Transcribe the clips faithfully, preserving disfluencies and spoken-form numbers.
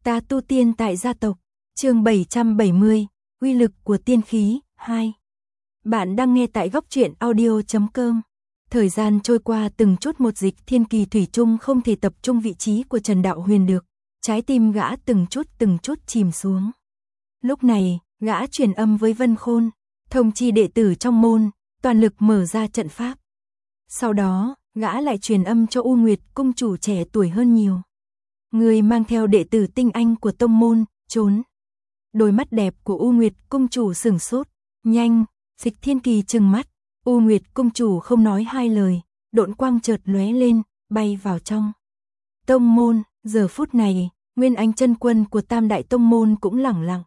Ta tu tiên tại gia tộc, chương bảy trăm bảy mươi, uy lực của tiên khí, hai. Bạn đang nghe tại góc truyện audio chấm com. Thời gian trôi qua từng chút một, Dịch Thiên Kỳ thủy chung không thể tập trung vị trí của Trần Đạo Huyền được, trái tim gã từng chút từng chút chìm xuống. Lúc này, gã truyền âm với Vân Khôn, thông chi đệ tử trong môn, toàn lực mở ra trận pháp. Sau đó, gã lại truyền âm cho U Nguyệt cung chủ trẻ tuổi hơn nhiều. Người mang theo đệ tử tinh anh của tông môn, trốn. Đôi mắt đẹp của U Nguyệt cung chủ sửng sốt, nhanh, Dịch Thiên Kỳ trừng mắt, U Nguyệt cung chủ không nói hai lời, độn quang chợt lóe lên, bay vào trong tông môn. Giờ phút này, Nguyên Anh chân quân của Tam đại tông môn cũng lẳng lặng.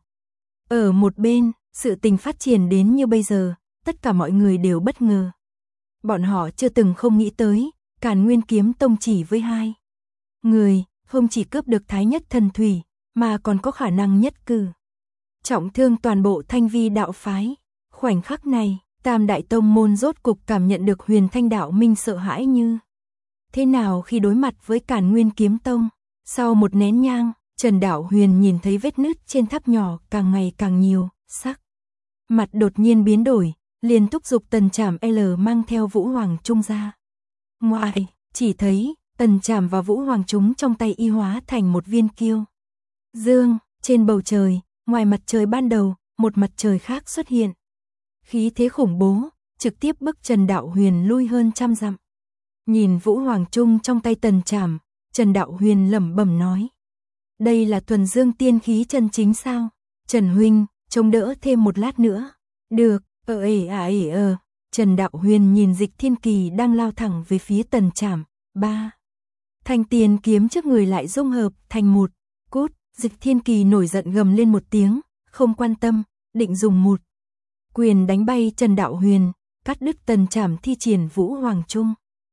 Ở một bên, sự tình phát triển đến như bây giờ, tất cả mọi người đều bất ngờ. Bọn họ chưa từng không nghĩ tới, Càn Nguyên kiếm tông chỉ với hai người, không chỉ cướp được Thái Nhất thần thủy, mà còn có khả năng nhất cử trọng thương toàn bộ Thanh Vi đạo phái. Khoảnh khắc này, Tam đại tông môn rốt cục cảm nhận được Huyền Thanh đạo minh sợ hãi như thế nào khi đối mặt với Càn Nguyên kiếm tông. Sau một nén nhang, Trần Đạo Huyền nhìn thấy vết nứt trên tháp nhỏ càng ngày càng nhiều, sắc mặt đột nhiên biến đổi, liền thúc giục Tần Trảm L mang theo Vũ Hoàng Trung ra. Ngoài, chỉ thấy Tần Trảm và Vũ Hoàng Trung trong tay y hóa thành một viên kiêu dương. Trên bầu trời, ngoài mặt trời ban đầu, một mặt trời khác xuất hiện. Khí thế khủng bố, trực tiếp bức Trần Đạo Huyền lui hơn trăm dặm. Nhìn Vũ Hoàng Trung trong tay Tần Trảm, Trần Đạo Huyền lẩm bẩm nói: đây là thuần dương tiên khí chân chính sao? Trần huynh, chống đỡ thêm một lát nữa. Được, ờ ể à ể ờ. Trần Đạo Huyền nhìn Dịch Thiên Kỳ đang lao thẳng về phía Tần Trảm. Ba thanh tiền kiếm trước người lại dung hợp thành một. Cút, Dịch Thiên Kỳ nổi giận gầm lên một tiếng, không quan tâm, định dùng một quyền đánh bay Trần Đạo Huyền, cắt đứt Tần Trảm thi triển Vũ Hoàng Trung.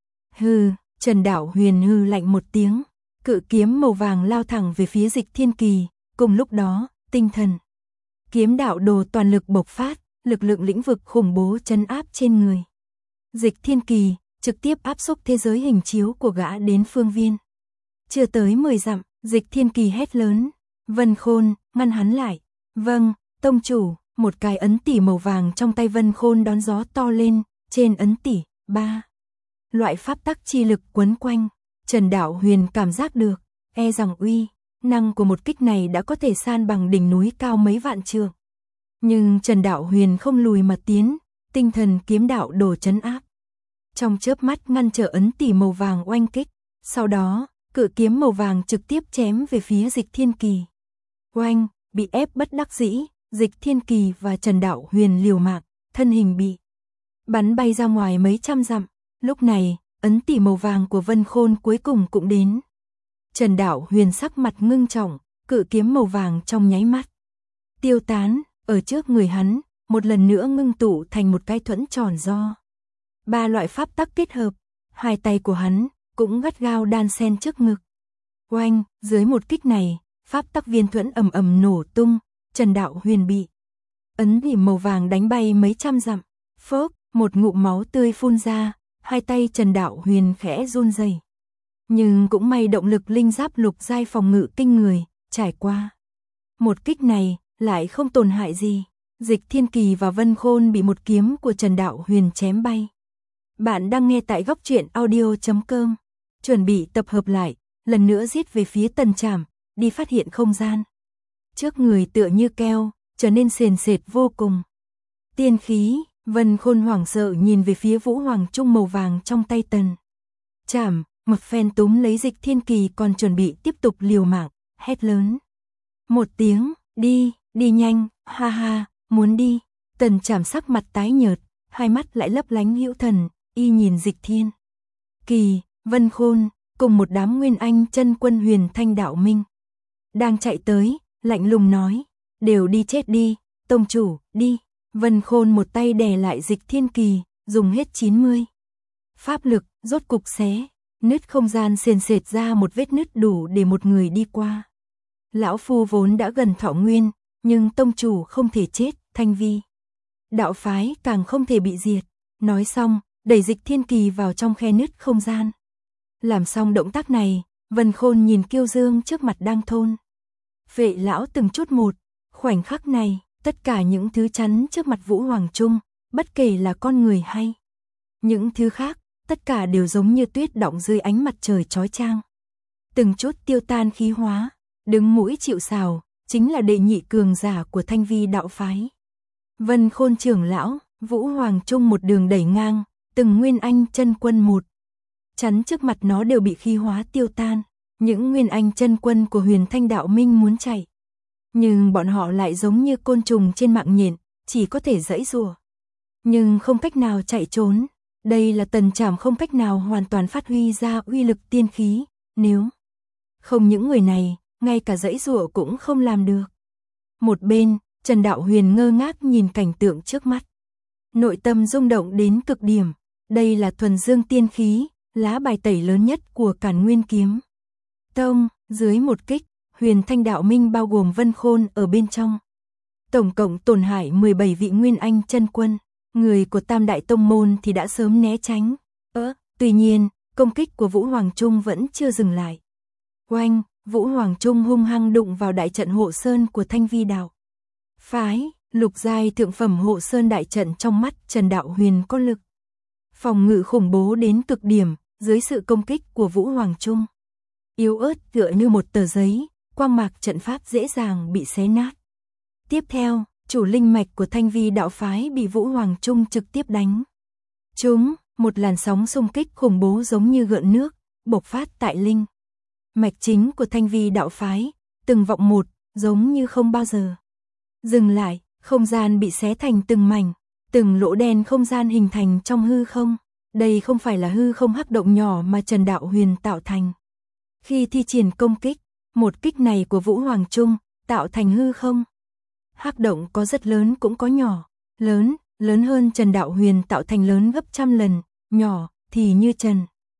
Hừ, Trần Đạo Huyền hừ lạnh một tiếng, cự kiếm màu vàng lao thẳng về phía Dịch Thiên Kỳ. Cùng lúc đó, tinh thần kiếm đạo đồ toàn lực bộc phát, lực lượng lĩnh vực khủng bố trấn áp trên người Dịch Thiên Kỳ, trực tiếp áp xúc thế giới hình chiếu của gã đến phương viên. Chưa tới mười dặm, Dịch Thiên Kỳ hét lớn: Vân Khôn, ngăn hắn lại. Vâng, tông chủ. Một cái ấn tỷ màu vàng trong tay Vân Khôn đón gió to lên, trên ấn tỷ, ba loại pháp tắc chi lực quấn quanh. Trần Đạo Huyền cảm giác được, e rằng uy năng của một kích này đã có thể san bằng đỉnh núi cao mấy vạn trượng. Nhưng Trần Đạo Huyền không lùi mà tiến, tinh thần kiếm đạo đồ trấn áp. Trong chớp mắt ngăn trở ấn tỷ màu vàng oanh kích, sau đó, cự kiếm màu vàng trực tiếp chém về phía Dịch Thiên Kỳ. Oanh, bị ép bất đắc dĩ, Dịch Thiên Kỳ và Trần Đạo Huyền liều mạng, thân hình bị bắn bay ra ngoài mấy trăm dặm. Lúc này, ấn tỷ màu vàng của Vân Khôn cuối cùng cũng đến. Trần Đạo Huyền sắc mặt ngưng trọng, cự kiếm màu vàng trong nháy mắt tiêu tán, ở trước người hắn, một lần nữa ngưng tụ thành một cái thuẫn tròn do ba loại pháp tắc kết hợp. Hai tay của hắn cũng gắt gao đan xen trước ngực. Oanh, dưới một kích này, pháp tắc viên thuẫn ầm ầm nổ tung, Trần Đạo Huyền bị ấn tỷ màu vàng đánh bay mấy trăm dặm. Phốc, một ngụm máu tươi phun ra, hai tay Trần Đạo Huyền khẽ run rẩy. Nhưng cũng may động lực linh giáp lục giai phòng ngự kinh người, trải qua một kích này lại không tổn hại gì. Dịch Thiên Kỳ và Vân Khôn bị một kiếm của Trần Đạo Huyền chém bay. Bạn đang nghe tại góc truyện audio chấm com. Chuẩn bị tập hợp lại, lần nữa giết về phía Tần Trảm, đi phát hiện không gian. Trước người tựa như keo, trở nên sền sệt vô cùng. Tiên khí, Vân Khôn hoảng sợ nhìn về phía Vũ Hoàng Trung màu vàng trong tay Tần Trảm, một phen túm lấy Dịch Thiên Kỳ còn chuẩn bị tiếp tục liều mạng, hét lớn một tiếng: đi, đi nhanh, ha ha, muốn đi. Tần Trảm sắc mặt tái nhợt, hai mắt lại lấp lánh hữu thần, y nhìn Dịch Thiên Kỳ, Vân Khôn, cùng một đám Nguyên Anh chân quân Huyền Thanh đạo minh đang chạy tới, lạnh lùng nói: đều đi chết đi, tông chủ, đi. Vân Khôn một tay đè lại Dịch Thiên Kỳ, dùng hết chín mươi pháp lực, rốt cục xé nứt không gian sền sệt ra một vết nứt đủ để một người đi qua. Lão phu vốn đã gần thọ nguyên, nhưng tông chủ không thể chết, Thanh Vi đạo phái càng không thể bị diệt. Nói xong, đẩy Dịch Thiên Kỳ vào trong khe nứt không gian. Làm xong động tác này, Vân Khôn nhìn kiêu dương trước mặt đang thôn vệ lão từng chút một. Khoảnh khắc này, tất cả những thứ chắn trước mặt Vũ Hoàng Trung, bất kể là con người hay những thứ khác, tất cả đều giống như tuyết đọng dưới ánh mặt trời chói chang. Từng chút tiêu tan khí hóa, đứng mũi chịu sào, chính là đệ nhị cường giả của Thanh Vi đạo phái. Vân Khôn trưởng lão, Vũ Hoàng Trung một đường đẩy ngang, từng Nguyên Anh chân quân một chắn trước mặt nó đều bị khí hóa tiêu tan. Những Nguyên Anh chân quân của Huyền Thanh đạo minh muốn chạy, nhưng bọn họ lại giống như côn trùng trên mạng nhện, chỉ có thể giãy giụa, nhưng không cách nào chạy trốn. Đây là Tần Trảm không cách nào hoàn toàn phát huy ra uy lực tiên khí, nếu không những người này, ngay cả giãy giụa cũng không làm được. Một bên, Trần Đạo Huyền ngơ ngác nhìn cảnh tượng trước mắt, nội tâm rung động đến cực điểm. Đây là thuần dương tiên khí, lá bài tẩy lớn nhất của Càn Nguyên Kiếm Tông. Dưới một kích, Huyền Thanh đạo minh bao gồm Vân Khôn ở bên trong, tổng cộng tổn hại mười bảy vị Nguyên Anh chân quân. Người của Tam Đại Tông Môn thì đã sớm né tránh. Ơ, tuy nhiên, công kích của Vũ Hoàng Trung vẫn chưa dừng lại. Oanh, Vũ Hoàng Trung hung hăng đụng vào đại trận hộ sơn của Thanh Vi đạo phái. Lục giai thượng phẩm hộ sơn đại trận trong mắt Trần Đạo Huyền có lực phòng ngự khủng bố đến cực điểm. Dưới sự công kích của Vũ Hoàng Trung, yếu ớt tựa như một tờ giấy, quang mạc trận pháp dễ dàng bị xé nát. Tiếp theo, chủ linh mạch của Thanh Vi đạo phái bị Vũ Hoàng Trung trực tiếp đánh trúng. Một làn sóng xung kích khủng bố giống như gợn nước bộc phát tại linh mạch chính của Thanh Vi đạo phái, từng vọng một, giống như không bao giờ dừng lại. Không gian bị xé thành từng mảnh, từng lỗ đen không gian hình thành trong hư không. Đây không phải là hư không hắc động nhỏ mà Trần Đạo Huyền tạo thành khi thi triển công kích. Một kích này của Vũ Hoàng Trung tạo thành hư không hắc động có rất lớn cũng có nhỏ, lớn, lớn hơn Trần Đạo Huyền tạo thành lớn gấp trăm lần, nhỏ thì như Trần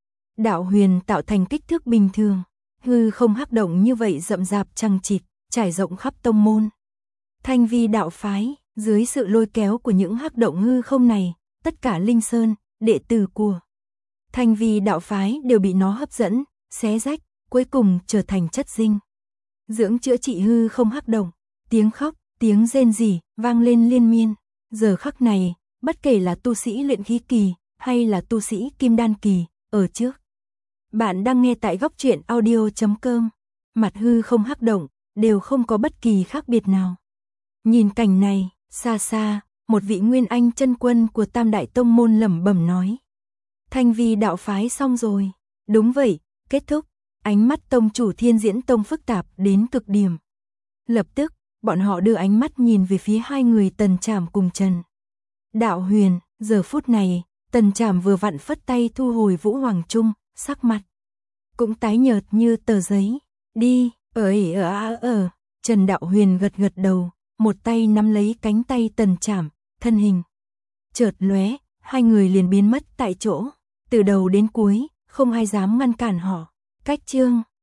Đạo Huyền tạo thành kích thước bình thường. Hư không hắc động như vậy rậm rạp chằng chịt, trải rộng khắp tông môn Thanh Vi đạo phái. Dưới sự lôi kéo của những hắc động hư không này, tất cả linh sơn, đệ tử của Thanh Vi đạo phái đều bị nó hấp dẫn, xé rách, cuối cùng trở thành chất dinh dưỡng chữa trị hư không hắc động. Tiếng khóc, tiếng rên rỉ vang lên liên miên. Giờ khắc này, bất kể là tu sĩ luyện khí kỳ hay là tu sĩ kim đan kỳ, ở trước. Bạn đang nghe tại góc truyện audio chấm com. Mặt hư không hắc động đều không có bất kỳ khác biệt nào. Nhìn cảnh này, xa xa, một vị Nguyên Anh chân quân của Tam Đại Tông Môn lẩm bẩm nói: Thanh Vi đạo phái xong rồi. Đúng vậy, kết thúc. Ánh mắt tông chủ Thiên Diễn Tông phức tạp đến cực điểm. Lập tức, bọn họ đưa ánh mắt nhìn về phía hai người Tần Trảm cùng Trần Đạo Huyền. Giờ phút này, Tần Trảm vừa vặn phất tay thu hồi Vũ Hoàng Trung, sắc mặt cũng tái nhợt như tờ giấy. Đi, ơi ở ở ở. Trần Đạo Huyền gật gật đầu, một tay nắm lấy cánh tay Tần Trảm, thân hình chợt lóe, hai người liền biến mất tại chỗ. Từ đầu đến cuối, không ai dám ngăn cản họ. Cách chương